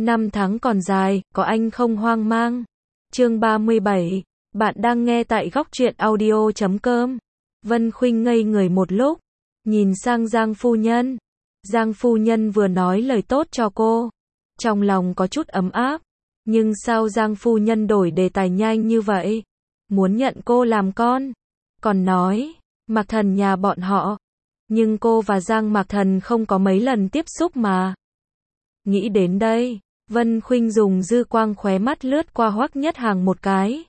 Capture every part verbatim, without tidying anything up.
Năm tháng còn dài, có anh không hoang mang. Chương ba mươi bảy, bạn đang nghe tại góc truyện audio chấm com. Vân Khuynh ngây người một lúc, nhìn sang Giang phu nhân. Giang phu nhân vừa nói lời tốt cho cô, trong lòng có chút ấm áp, nhưng sao Giang phu nhân đổi đề tài nhanh như vậy? Muốn nhận cô làm con, còn nói, Mạc Thần nhà bọn họ, nhưng cô và Giang Mạc Thần không có mấy lần tiếp xúc mà. Nghĩ đến đây, Vân Khuynh dùng dư quang khóe mắt lướt qua Hoắc Nhất Hàng một cái.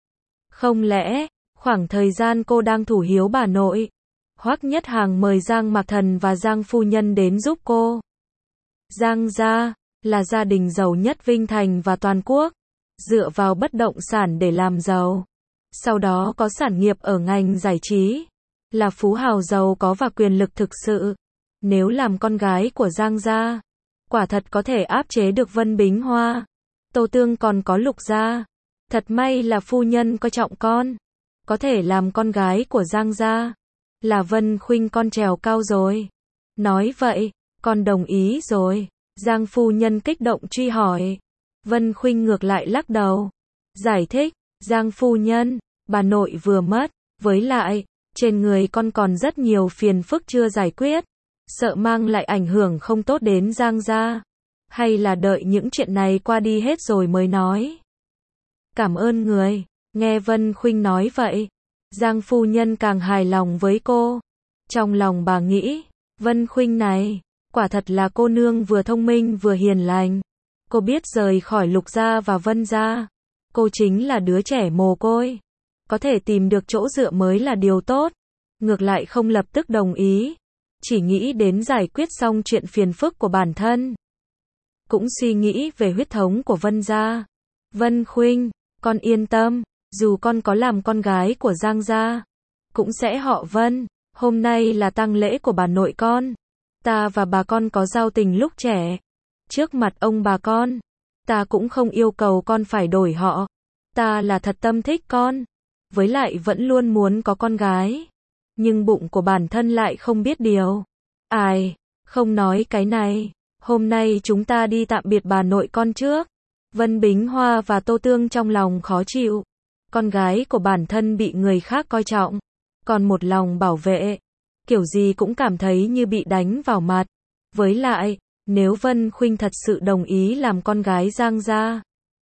Không lẽ, khoảng thời gian cô đang thủ hiếu bà nội, Hoắc Nhất Hàng mời Giang Mạc Thần và Giang phu nhân đến giúp cô. Giang gia là gia đình giàu nhất Vinh Thành và toàn quốc, dựa vào bất động sản để làm giàu. Sau đó có sản nghiệp ở ngành giải trí, là phú hào giàu có và quyền lực thực sự. Nếu làm con gái của Giang gia, quả thật có thể áp chế được Vân Bính Hoa, Tô Tương còn có Lục gia. Thật may là phu nhân coi trọng con, có thể làm con gái của Giang gia. Là Vân Khuynh con trèo cao rồi. Nói vậy, con đồng ý rồi. Giang phu nhân kích động truy hỏi. Vân Khuynh ngược lại lắc đầu. Giải thích, Giang phu nhân, bà nội vừa mất, với lại, trên người con còn rất nhiều phiền phức chưa giải quyết, sợ mang lại ảnh hưởng không tốt đến Giang gia. Hay là đợi những chuyện này qua đi hết rồi mới nói. Cảm ơn người. Nghe Vân Khuynh nói vậy, Giang phu nhân càng hài lòng với cô. Trong lòng bà nghĩ, Vân Khuynh này, quả thật là cô nương vừa thông minh vừa hiền lành. Cô biết rời khỏi Lục gia và Vân gia, cô chính là đứa trẻ mồ côi. Có thể tìm được chỗ dựa mới là điều tốt. Ngược lại không lập tức đồng ý, chỉ nghĩ đến giải quyết xong chuyện phiền phức của bản thân. Cũng suy nghĩ về huyết thống của Vân gia. Vân Khuynh, con yên tâm, dù con có làm con gái của Giang gia, cũng sẽ họ Vân. Hôm nay là tang lễ của bà nội con. Ta và bà con có giao tình lúc trẻ. Trước mặt ông bà con, ta cũng không yêu cầu con phải đổi họ. Ta là thật tâm thích con, với lại vẫn luôn muốn có con gái. Nhưng bụng của bản thân lại không biết điều. Ai, không nói cái này. Hôm nay chúng ta đi tạm biệt bà nội con trước. Vân Bính Hoa và Tô Tương trong lòng khó chịu. Con gái của bản thân bị người khác coi trọng, còn một lòng bảo vệ, kiểu gì cũng cảm thấy như bị đánh vào mặt. Với lại, nếu Vân Khuynh thật sự đồng ý làm con gái Giang gia,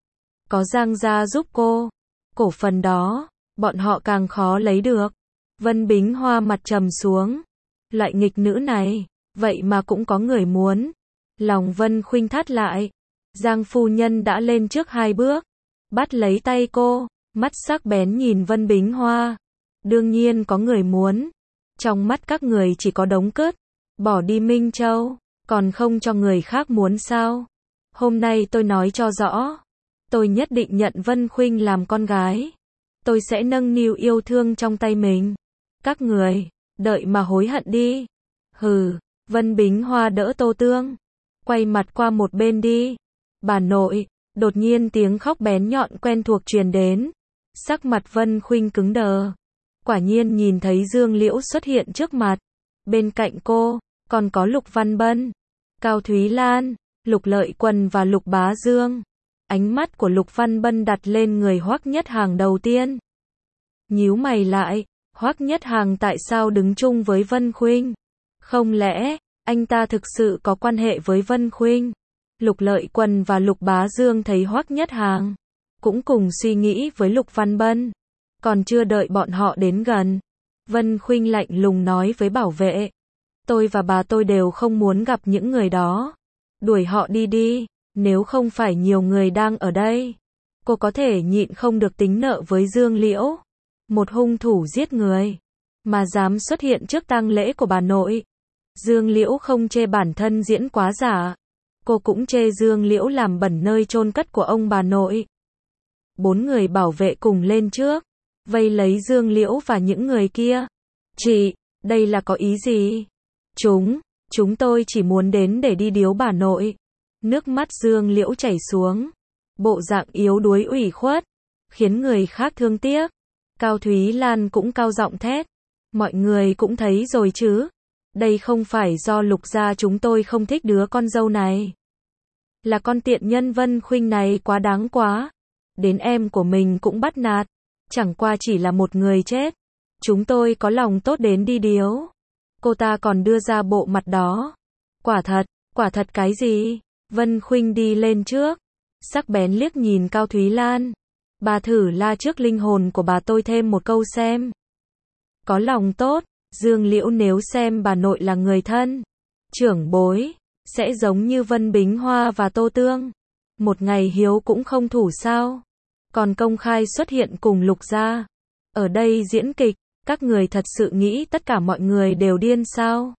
có Giang gia giúp cô, cổ phần đó, bọn họ càng khó lấy được. Vân Bính Hoa mặt trầm xuống. Loại nghịch nữ này, vậy mà cũng có người muốn. Lòng Vân Khuynh thắt lại. Giang phu nhân đã lên trước hai bước, bắt lấy tay cô, mắt sắc bén nhìn Vân Bính Hoa. Đương nhiên có người muốn. Trong mắt các người chỉ có đống cứt. Bỏ đi Minh Châu, còn không cho người khác muốn sao? Hôm nay tôi nói cho rõ. Tôi nhất định nhận Vân Khuynh làm con gái. Tôi sẽ nâng niu yêu thương trong tay mình. Các người, đợi mà hối hận đi. Hừ, Vân Bính Hoa đỡ Tô Tương, quay mặt qua một bên đi. Bà nội, đột nhiên tiếng khóc bén nhọn quen thuộc truyền đến. Sắc mặt Vân Khuynh cứng đờ. Quả nhiên nhìn thấy Dương Liễu xuất hiện trước mặt. Bên cạnh cô, còn có Lục Văn Bân, Cao Thúy Lan, Lục Lợi Quần và Lục Bá Dương. Ánh mắt của Lục Văn Bân đặt lên người Hoắc Nhất Hàng đầu tiên. Nhíu mày lại, Hoắc Nhất Hàng tại sao đứng chung với Vân Khuynh? Không lẽ, anh ta thực sự có quan hệ với Vân Khuynh? Lục Lợi Quần và Lục Bá Dương thấy Hoắc Nhất Hàng, cũng cùng suy nghĩ với Lục Văn Bân. Còn chưa đợi bọn họ đến gần, Vân Khuynh lạnh lùng nói với bảo vệ. Tôi và bà tôi đều không muốn gặp những người đó. Đuổi họ đi đi, nếu không phải nhiều người đang ở đây. Cô có thể nhịn không được tính nợ với Dương Liễu. Một hung thủ giết người, mà dám xuất hiện trước tang lễ của bà nội. Dương Liễu không chê bản thân diễn quá giả. Cô cũng chê Dương Liễu làm bẩn nơi chôn cất của ông bà nội. Bốn người bảo vệ cùng lên trước, vây lấy Dương Liễu và những người kia. Chị, đây là có ý gì? Chúng, chúng tôi chỉ muốn đến để đi điếu bà nội. Nước mắt Dương Liễu chảy xuống. Bộ dạng yếu đuối ủy khuất, khiến người khác thương tiếc. Cao Thúy Lan cũng cao giọng thét. Mọi người cũng thấy rồi chứ. Đây không phải do Lục gia chúng tôi không thích đứa con dâu này. Là con tiện nhân Vân Khuynh này quá đáng quá. Đến em của mình cũng bắt nạt. Chẳng qua chỉ là một người chết. Chúng tôi có lòng tốt đến đi điếu. Cô ta còn đưa ra bộ mặt đó. Quả thật, quả thật cái gì? Vân Khuynh đi lên trước. Sắc bén liếc nhìn Cao Thúy Lan. Bà thử la trước linh hồn của bà tôi thêm một câu xem. Có lòng tốt, Dương Liễu nếu xem bà nội là người thân, trưởng bối, sẽ giống như Vân Bính Hoa và Tô Tương. Một ngày hiếu cũng không thủ sao. Còn công khai xuất hiện cùng Lục gia. Ở đây diễn kịch, các người thật sự nghĩ tất cả mọi người đều điên sao?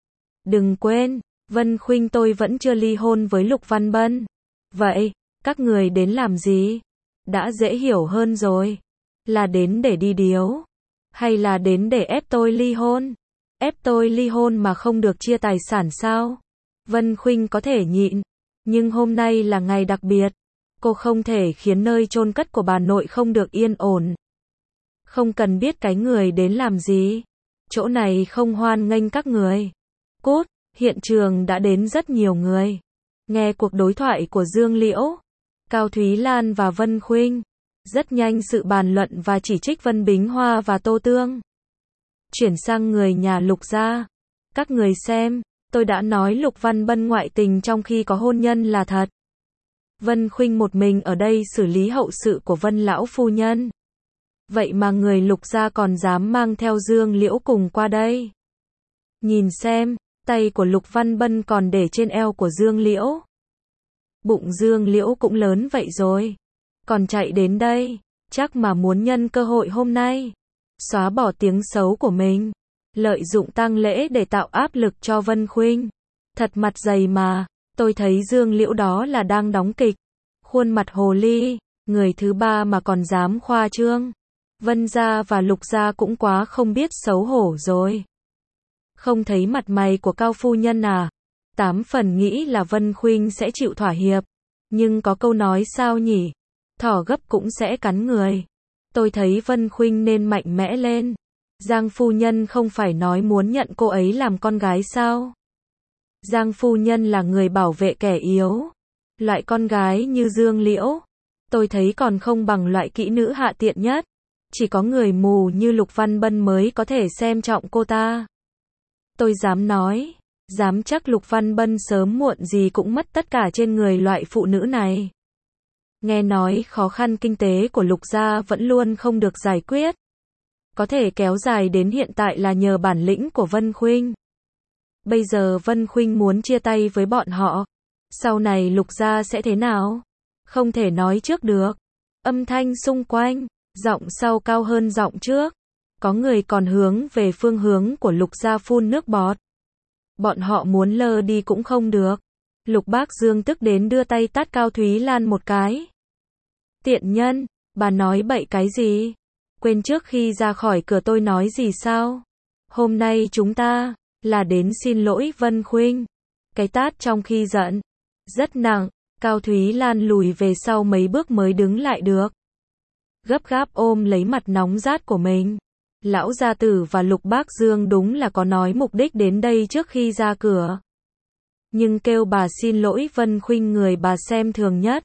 Đừng quên, Vân Khuynh tôi vẫn chưa ly hôn với Lục Văn Bân. Vậy, các người đến làm gì? Đã dễ hiểu hơn rồi. Là đến để đi điếu? Hay là đến để ép tôi ly hôn? Ép tôi ly hôn mà không được chia tài sản sao? Vân Khuynh có thể nhịn. Nhưng hôm nay là ngày đặc biệt. Cô không thể khiến nơi chôn cất của bà nội không được yên ổn. Không cần biết cái người đến làm gì. Chỗ này không hoan nghênh các người. Cút, hiện trường đã đến rất nhiều người. Nghe cuộc đối thoại của Dương Liễu, Cao Thúy Lan và Vân Khuynh. Rất nhanh sự bàn luận và chỉ trích Vân Bính Hoa và Tô Tương chuyển sang người nhà Lục gia. Các người xem, tôi đã nói Lục Văn Bân ngoại tình trong khi có hôn nhân là thật. Vân Khuynh một mình ở đây xử lý hậu sự của Vân lão phu nhân. Vậy mà người Lục gia còn dám mang theo Dương Liễu cùng qua đây. Nhìn xem, tay của Lục Văn Bân còn để trên eo của Dương Liễu. Bụng Dương Liễu cũng lớn vậy rồi. Còn chạy đến đây, chắc mà muốn nhân cơ hội hôm nay, xóa bỏ tiếng xấu của mình, lợi dụng tang lễ để tạo áp lực cho Vân Khuynh. Thật mặt dày mà, tôi thấy Dương Liễu đó là đang đóng kịch. Khuôn mặt hồ ly, người thứ ba mà còn dám khoa trương. Vân gia và Lục gia cũng quá không biết xấu hổ rồi. Không thấy mặt mày của Cao phu nhân à? Tám phần nghĩ là Vân Khuynh sẽ chịu thỏa hiệp. Nhưng có câu nói sao nhỉ? Thỏ gấp cũng sẽ cắn người. Tôi thấy Vân Khuynh nên mạnh mẽ lên. Giang phu nhân không phải nói muốn nhận cô ấy làm con gái sao? Giang phu nhân là người bảo vệ kẻ yếu. Loại con gái như Dương Liễu, tôi thấy còn không bằng loại kỹ nữ hạ tiện nhất. Chỉ có người mù như Lục Văn Bân mới có thể xem trọng cô ta. Tôi dám nói, dám chắc Lục Văn Bân sớm muộn gì cũng mất tất cả trên người loại phụ nữ này. Nghe nói khó khăn kinh tế của Lục gia vẫn luôn không được giải quyết. Có thể kéo dài đến hiện tại là nhờ bản lĩnh của Vân Khuynh. Bây giờ Vân Khuynh muốn chia tay với bọn họ. Sau này Lục gia sẽ thế nào? Không thể nói trước được. Âm thanh xung quanh, giọng sau cao hơn giọng trước. Có người còn hướng về phương hướng của Lục gia phun nước bọt. Bọn họ muốn lơ đi cũng không được. Lục Bác Dương tức đến đưa tay tát Cao Thúy Lan một cái. Tiện nhân, bà nói bậy cái gì? Quên trước khi ra khỏi cửa tôi nói gì sao? Hôm nay chúng ta là đến xin lỗi Vân Khuynh. Cái tát trong khi giận rất nặng. Cao Thúy Lan lùi về sau mấy bước mới đứng lại được. Gấp gáp ôm lấy mặt nóng rát của mình. Lão gia tử và Lục Bác Dương đúng là có nói mục đích đến đây trước khi ra cửa. Nhưng kêu bà xin lỗi Vân Khuynh người bà xem thường nhất.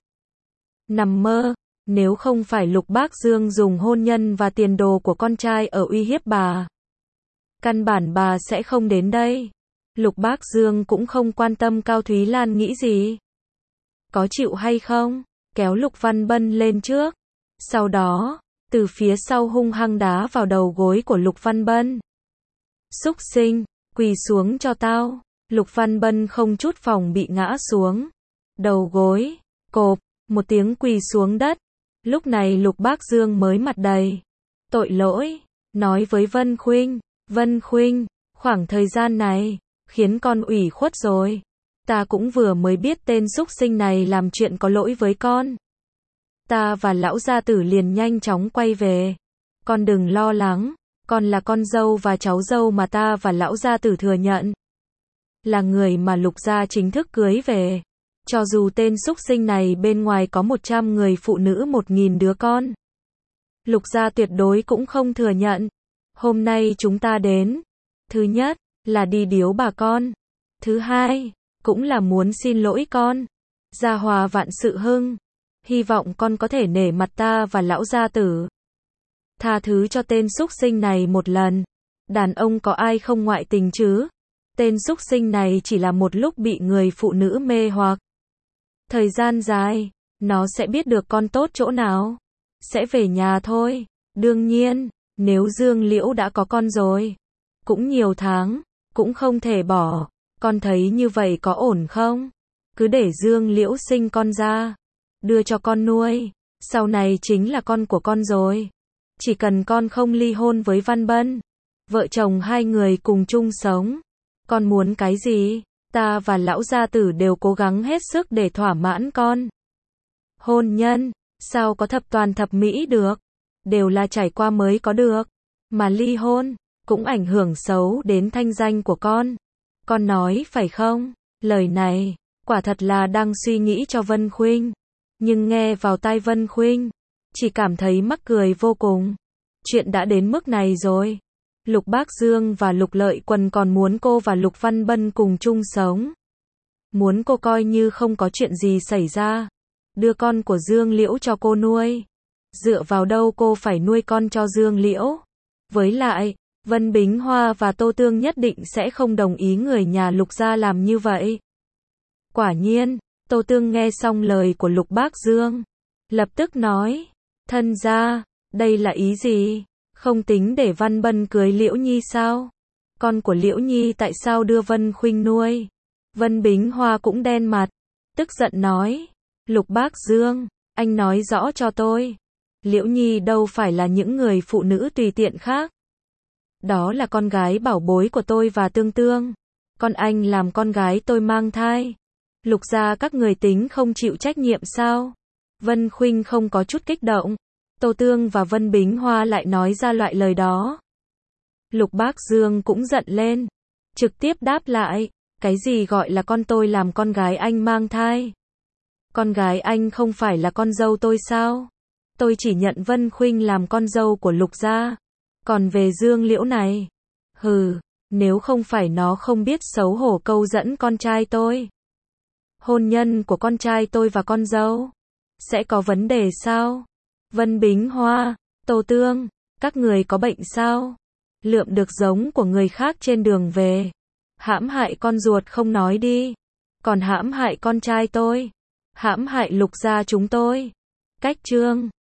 Nằm mơ, nếu không phải Lục Bác Dương dùng hôn nhân và tiền đồ của con trai ở uy hiếp bà, căn bản bà sẽ không đến đây. Lục Bác Dương cũng không quan tâm Cao Thúy Lan nghĩ gì. Có chịu hay không, kéo Lục Văn Bân lên trước. Sau đó, từ phía sau hung hăng đá vào đầu gối của Lục Văn Bân. Súc sinh, quỳ xuống cho tao. Lục Văn Bân không chút phòng bị ngã xuống. Đầu gối, cộp, một tiếng quỳ xuống đất. Lúc này Lục Bác Dương mới mặt đầy tội lỗi, nói với Vân Khuynh, Vân Khuynh, khoảng thời gian này, khiến con ủy khuất rồi. Ta cũng vừa mới biết tên súc sinh này làm chuyện có lỗi với con. Ta và lão gia tử liền nhanh chóng quay về. Con đừng lo lắng, con là con dâu và cháu dâu mà ta và lão gia tử thừa nhận. Là người mà Lục gia chính thức cưới về. Cho dù tên súc sinh này bên ngoài có một trăm người phụ nữ một nghìn đứa con. Lục gia tuyệt đối cũng không thừa nhận. Hôm nay chúng ta đến. Thứ nhất, là đi điếu bà con. Thứ hai, cũng là muốn xin lỗi con. Gia hòa vạn sự hưng. Hy vọng con có thể nể mặt ta và lão gia tử. Tha thứ cho tên súc sinh này một lần. Đàn ông có ai không ngoại tình chứ? Tên súc sinh này chỉ là một lúc bị người phụ nữ mê hoặc. Thời gian dài, nó sẽ biết được con tốt chỗ nào. Sẽ về nhà thôi. Đương nhiên, nếu Dương Liễu đã có con rồi, cũng nhiều tháng, cũng không thể bỏ. Con thấy như vậy có ổn không? Cứ để Dương Liễu sinh con ra, đưa cho con nuôi, sau này chính là con của con rồi. Chỉ cần con không ly hôn với Văn Bân, vợ chồng hai người cùng chung sống. Con muốn cái gì, ta và lão gia tử đều cố gắng hết sức để thỏa mãn con. Hôn nhân, sao có thập toàn thập mỹ được? Đều là trải qua mới có được. Mà ly hôn, cũng ảnh hưởng xấu đến thanh danh của con. Con nói phải không? Lời này, quả thật là đang suy nghĩ cho Vân Khuynh. Nhưng nghe vào tai Vân Khuynh, chỉ cảm thấy mắc cười vô cùng. Chuyện đã đến mức này rồi. Lục Bác Dương và Lục Lợi Quần còn muốn cô và Lục Văn Bân cùng chung sống. Muốn cô coi như không có chuyện gì xảy ra. Đưa con của Dương Liễu cho cô nuôi. Dựa vào đâu cô phải nuôi con cho Dương Liễu? Với lại, Vân Bính Hoa và Tô Tương nhất định sẽ không đồng ý người nhà Lục gia làm như vậy. Quả nhiên, Tô Tương nghe xong lời của Lục Bác Dương, lập tức nói, thân gia, đây là ý gì? Không tính để Văn Bân cưới Liễu Nhi sao? Con của Liễu Nhi tại sao đưa Vân Khuynh nuôi? Vân Bính Hoa cũng đen mặt, tức giận nói, Lục Bác Dương, anh nói rõ cho tôi. Liễu Nhi đâu phải là những người phụ nữ tùy tiện khác. Đó là con gái bảo bối của tôi và Tương Tương. Con anh làm con gái tôi mang thai. Lục gia các người tính không chịu trách nhiệm sao? Vân Khuynh không có chút kích động. Tô Tương và Vân Bính Hoa lại nói ra loại lời đó. Lục Bác Dương cũng giận lên. Trực tiếp đáp lại, cái gì gọi là con tôi làm con gái anh mang thai? Con gái anh không phải là con dâu tôi sao? Tôi chỉ nhận Vân Khuynh làm con dâu của Lục gia. Còn về Dương Liễu này, hừ, nếu không phải nó không biết xấu hổ câu dẫn con trai tôi. Hôn nhân của con trai tôi và con dâu sẽ có vấn đề sao? Vân Bính Hoa, Tô Tương, các người có bệnh sao? Lượm được giống của người khác trên đường về, hãm hại con ruột không nói đi, còn hãm hại con trai tôi, hãm hại Lục gia chúng tôi. Cách chương